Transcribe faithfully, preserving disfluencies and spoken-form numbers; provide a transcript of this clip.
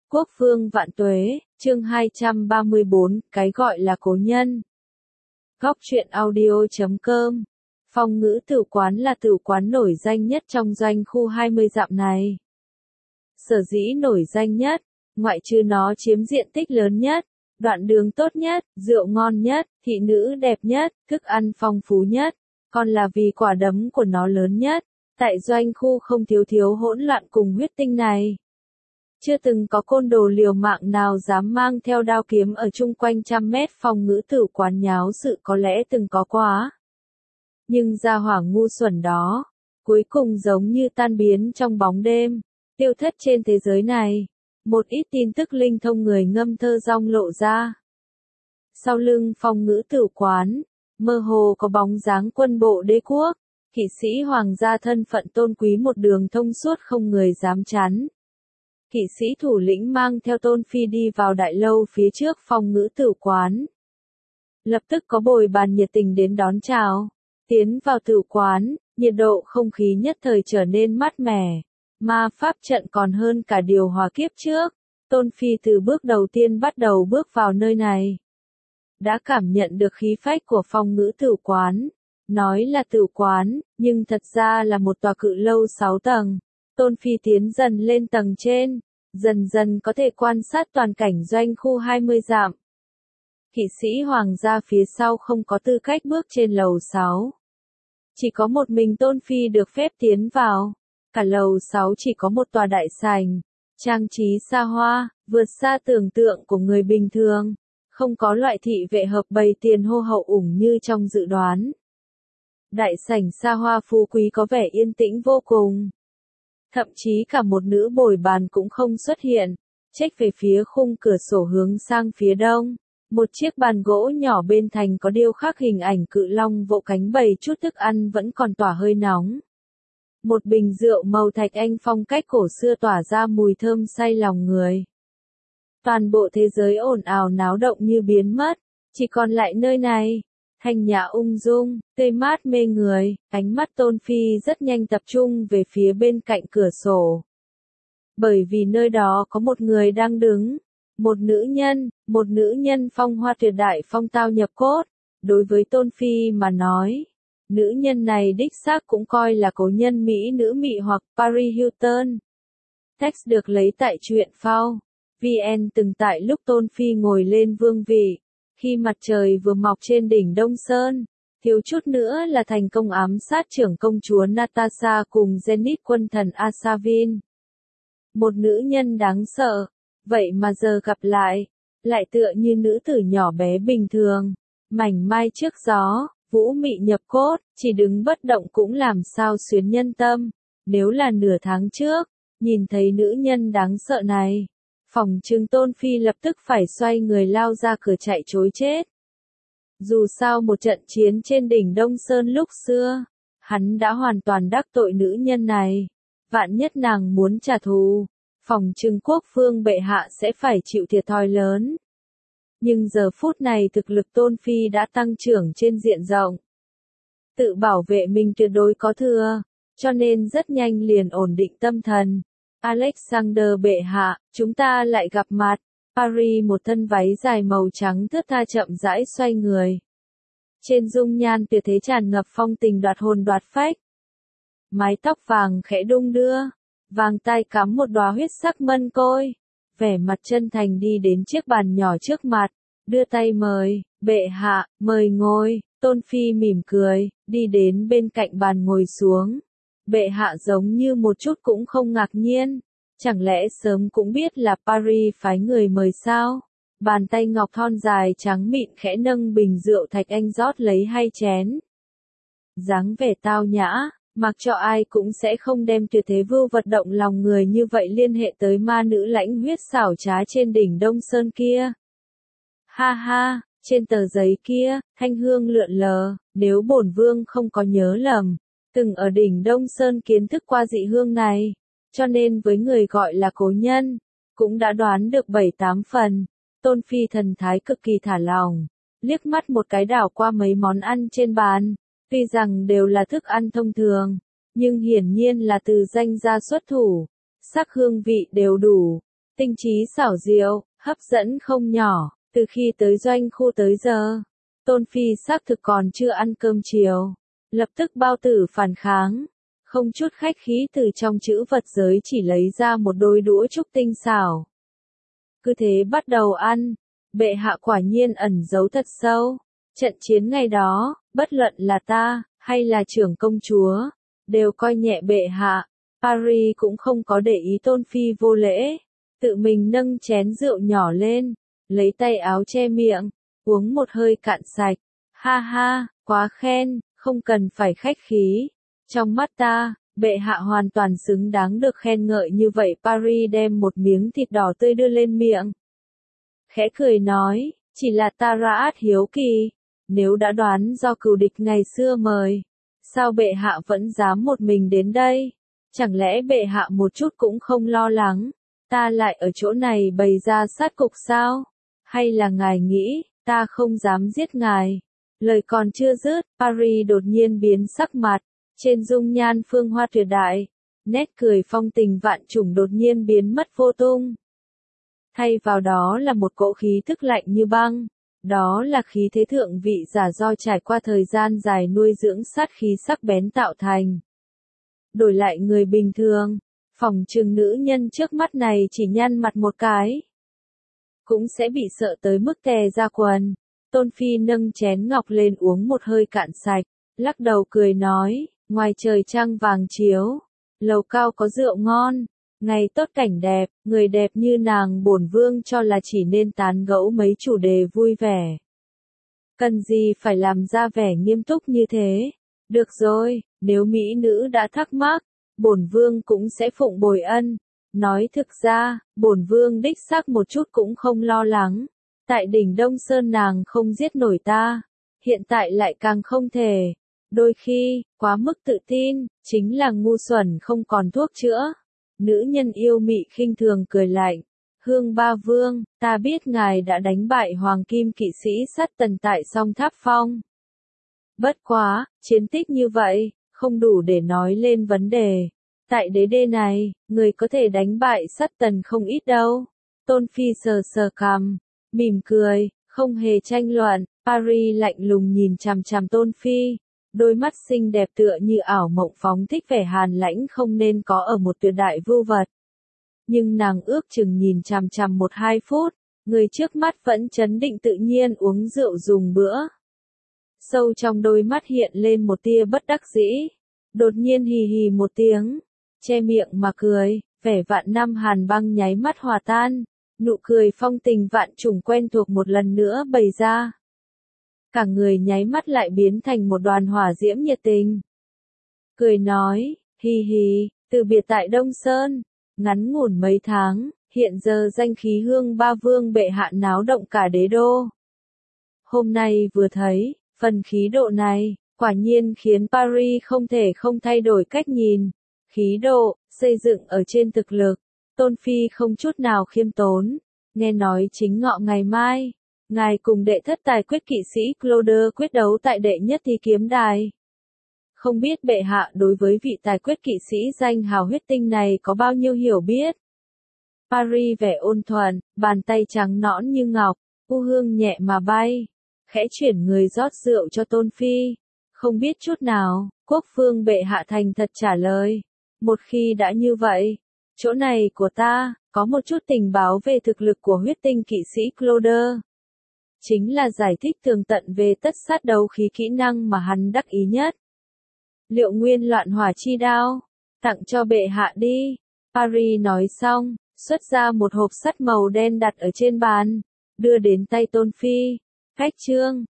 Quốc vương vạn tuế, chương hai trăm ba mươi bốn, cái gọi là cố nhân. Góc truyện audio chấm com. Phong Ngữ Tử Quán là tử quán nổi danh nhất trong doanh khu hai mươi dặm này. Sở dĩ nổi danh nhất, ngoại trừ nó chiếm diện tích lớn nhất, đoạn đường tốt nhất, rượu ngon nhất, thị nữ đẹp nhất, thức ăn phong phú nhất, còn là vì quả đấm của nó lớn nhất. Tại doanh khu không thiếu thiếu hỗn loạn cùng huyết tinh này. Chưa từng có côn đồ liều mạng nào dám mang theo đao kiếm ở chung quanh trăm mét Phong Ngữ Tử Quán nháo sự, có lẽ từng có quá. Nhưng gia hỏa ngu xuẩn đó, cuối cùng giống như tan biến trong bóng đêm, tiêu thất trên thế giới này. Một ít tin tức linh thông người ngâm thơ rong lộ ra. Sau lưng Phong Ngữ Tử Quán, mơ hồ có bóng dáng quân bộ đế quốc, kỵ sĩ hoàng gia thân phận tôn quý một đường thông suốt không người dám chắn. Kỵ sĩ thủ lĩnh mang theo Tôn Phi đi vào đại lâu phía trước Phong Ngữ Tử Quán. Lập tức có bồi bàn nhiệt tình đến đón chào. Tiến vào tử quán, nhiệt độ không khí nhất thời trở nên mát mẻ. Ma pháp trận còn hơn cả điều hòa kiếp trước. Tôn Phi từ bước đầu tiên bắt đầu bước vào nơi này. Đã cảm nhận được khí phách của Phong Ngữ Tử Quán. Nói là tử quán, nhưng thật ra là một tòa cự lâu sáu tầng. Tôn Phi tiến dần lên tầng trên, dần dần có thể quan sát toàn cảnh doanh khu hai mươi dặm. Kỵ sĩ hoàng gia phía sau không có tư cách bước trên lầu sáu. Chỉ có một mình Tôn Phi được phép tiến vào. Cả lầu sáu chỉ có một tòa đại sảnh, trang trí xa hoa, vượt xa tưởng tượng của người bình thường. Không có loại thị vệ hợp bày tiền hô hậu ủng như trong dự đoán. Đại sảnh xa hoa phú quý có vẻ yên tĩnh vô cùng. Thậm chí cả một nữ bồi bàn cũng không xuất hiện, chếch về phía khung cửa sổ hướng sang phía đông. Một chiếc bàn gỗ nhỏ bên thành có điêu khắc hình ảnh cự long vỗ cánh bày chút thức ăn vẫn còn tỏa hơi nóng. Một bình rượu màu thạch anh phong cách cổ xưa tỏa ra mùi thơm say lòng người. Toàn bộ thế giới ồn ào náo động như biến mất, chỉ còn lại nơi này. Thanh nhã ung dung, tươi mát mê người, ánh mắt Tôn Phi rất nhanh tập trung về phía bên cạnh cửa sổ. Bởi vì nơi đó có một người đang đứng, một nữ nhân, một nữ nhân phong hoa tuyệt đại phong tao nhập cốt. Đối với Tôn Phi mà nói, nữ nhân này đích xác cũng coi là cố nhân mỹ nữ mị hoặc Paris Hilton. Text được lấy tại truyện phao. vê en từng tại lúc Tôn Phi ngồi lên vương vị. Khi mặt trời vừa mọc trên đỉnh Đông Sơn, thiếu chút nữa là thành công ám sát trưởng công chúa Natasha cùng Zenith quân thần Asavin. Một nữ nhân đáng sợ, vậy mà giờ gặp lại, lại tựa như nữ tử nhỏ bé bình thường, mảnh mai trước gió, vũ mị nhập cốt, chỉ đứng bất động cũng làm sao xuyến nhân tâm. Nếu là nửa tháng trước, nhìn thấy nữ nhân đáng sợ này, phòng trừng Tôn Phi lập tức phải xoay người lao ra cửa chạy trối chết. Dù sao một trận chiến trên đỉnh Đông Sơn lúc xưa, hắn đã hoàn toàn đắc tội nữ nhân này. Vạn nhất nàng muốn trả thù, phòng trừng quốc vương bệ hạ sẽ phải chịu thiệt thòi lớn. Nhưng giờ phút này thực lực Tôn Phi đã tăng trưởng trên diện rộng. Tự bảo vệ mình tuyệt đối có thừa, cho nên rất nhanh liền ổn định tâm thần. Alexander bệ hạ, chúng ta lại gặp mặt. Paris một thân váy dài màu trắng thướt tha chậm rãi xoay người. Trên dung nhan tuyệt thế tràn ngập phong tình đoạt hồn đoạt phách. Mái tóc vàng khẽ đung đưa, vàng tai cắm một đóa huyết sắc mân côi. Vẻ mặt chân thành đi đến chiếc bàn nhỏ trước mặt, đưa tay mời, bệ hạ, mời ngồi. Tôn Phi mỉm cười, đi đến bên cạnh bàn ngồi xuống. Bệ hạ giống như một chút cũng không ngạc nhiên, chẳng lẽ sớm cũng biết là Paris phái người mời sao? Bàn tay ngọc thon dài trắng mịn khẽ nâng bình rượu thạch anh rót lấy hai chén. Dáng vẻ tao nhã, mặc cho ai cũng sẽ không đem tuyệt thế vưu vật động lòng người như vậy liên hệ tới ma nữ lãnh huyết xảo trá trên đỉnh Đông Sơn kia. Ha ha, trên tờ giấy kia, thanh hương lượn lờ, nếu bổn vương không có nhớ lầm. Từng ở đỉnh Đông Sơn kiến thức qua dị hương này, cho nên với người gọi là cố nhân, cũng đã đoán được bảy tám phần. Tôn Phi thần thái cực kỳ thả lỏng, liếc mắt một cái đảo qua mấy món ăn trên bàn, tuy rằng đều là thức ăn thông thường, nhưng hiển nhiên là từ danh gia xuất thủ, sắc hương vị đều đủ, Tinh trí xảo diệu, hấp dẫn không nhỏ, từ khi tới doanh khu tới giờ. Tôn Phi xác thực còn chưa ăn cơm chiều. Lập tức bao tử phản kháng. Không chút khách khí từ trong chữ vật giới chỉ lấy ra một đôi đũa trúc tinh xảo. Cứ thế bắt đầu ăn. Bệ hạ quả nhiên ẩn giấu thật sâu. Trận chiến ngày đó, bất luận là ta, hay là trưởng công chúa, đều coi nhẹ bệ hạ. Paris cũng không có để ý Tôn Phi vô lễ. Tự mình nâng chén rượu nhỏ lên, lấy tay áo che miệng, uống một hơi cạn sạch. Ha ha, quá khen, không cần phải khách khí. Trong mắt ta, bệ hạ hoàn toàn xứng đáng được khen ngợi như vậy. Paris đem một miếng thịt đỏ tươi đưa lên miệng. Khẽ cười nói, chỉ là ta Raat hiếu kỳ, nếu đã đoán do cừu địch ngày xưa mời, sao bệ hạ vẫn dám một mình đến đây? Chẳng lẽ bệ hạ một chút cũng không lo lắng, ta lại ở chỗ này bày ra sát cục sao? Hay là ngài nghĩ, ta không dám giết ngài? Lời còn chưa dứt, Paris đột nhiên biến sắc mặt, trên dung nhan phương hoa tuyệt đại, nét cười phong tình vạn trùng đột nhiên biến mất vô tung. Thay vào đó là một cỗ khí thức lạnh như băng, đó là khí thế thượng vị giả do trải qua thời gian dài nuôi dưỡng sát khí sắc bén tạo thành. Đổi lại người bình thường, phỏng chừng nữ nhân trước mắt này chỉ nhăn mặt một cái, cũng sẽ bị sợ tới mức tè ra quần. Tôn Phi nâng chén ngọc lên uống một hơi cạn sạch, lắc đầu cười nói, ngoài trời trăng vàng chiếu, lầu cao có rượu ngon, ngày tốt cảnh đẹp, người đẹp như nàng bổn vương cho là chỉ nên tán gẫu mấy chủ đề vui vẻ. Cần gì phải làm ra vẻ nghiêm túc như thế? Được rồi, nếu mỹ nữ đã thắc mắc, bổn vương cũng sẽ phụng bồi ân. Nói thực ra, bổn vương đích xác một chút cũng không lo lắng. Tại đỉnh Đông Sơn nàng không giết nổi ta, hiện tại lại càng không thể. Đôi khi, quá mức tự tin, chính là ngu xuẩn không còn thuốc chữa. Nữ nhân yêu mị khinh thường cười lạnh. Hương Ba Vương, ta biết ngài đã đánh bại Hoàng Kim kỵ sĩ Sát Tần tại Song Tháp Phong. Bất quá, chiến tích như vậy, không đủ để nói lên vấn đề. Tại đế đê này, người có thể đánh bại Sát Tần không ít đâu. Tôn Phi sờ sờ cằm, mỉm cười, không hề tranh luận. Paris lạnh lùng nhìn chằm chằm Tôn Phi. Đôi mắt xinh đẹp tựa như ảo mộng phóng thích vẻ hàn lãnh không nên có ở một tuyệt đại vưu vật. Nhưng nàng ước chừng nhìn chằm chằm một hai phút, người trước mắt vẫn chấn định tự nhiên uống rượu dùng bữa. Sâu trong đôi mắt hiện lên một tia bất đắc dĩ, đột nhiên hì hì một tiếng, che miệng mà cười, vẻ vạn năm hàn băng nháy mắt hòa tan, nụ cười phong tình vạn trùng quen thuộc một lần nữa bày ra. Cả người nháy mắt lại biến thành một đoàn hỏa diễm nhiệt tình. Cười nói, hì hì, từ biệt tại Đông Sơn, ngắn ngủn mấy tháng, hiện giờ danh khí Hương Ba Vương bệ hạ náo động cả đế đô. Hôm nay vừa thấy, phần khí độ này, quả nhiên khiến Paris không thể không thay đổi cách nhìn. Khí độ, xây dựng ở trên thực lực, Tôn Phi không chút nào khiêm tốn, nghe nói chính ngọ ngày mai. Ngài cùng đệ thất tài quyết kỵ sĩ Claude quyết đấu tại đệ nhất thi kiếm đài. Không biết bệ hạ đối với vị tài quyết kỵ sĩ danh hào huyết tinh này có bao nhiêu hiểu biết. Paris vẻ ôn thuần, bàn tay trắng nõn như ngọc, u hương nhẹ mà bay. Khẽ chuyển người rót rượu cho Tôn Phi. Không biết chút nào, quốc phương bệ hạ thành thật trả lời. Một khi đã như vậy, chỗ này của ta, có một chút tình báo về thực lực của huyết tinh kỵ sĩ Claude. Chính là giải thích tường tận về tất sát đấu khí kỹ năng mà hắn đắc ý nhất. Liệu nguyên loạn hỏa chi đao, tặng cho bệ hạ đi. Paris nói xong, xuất ra một hộp sắt màu đen đặt ở trên bàn, đưa đến tay Tôn Phi. Cách chương,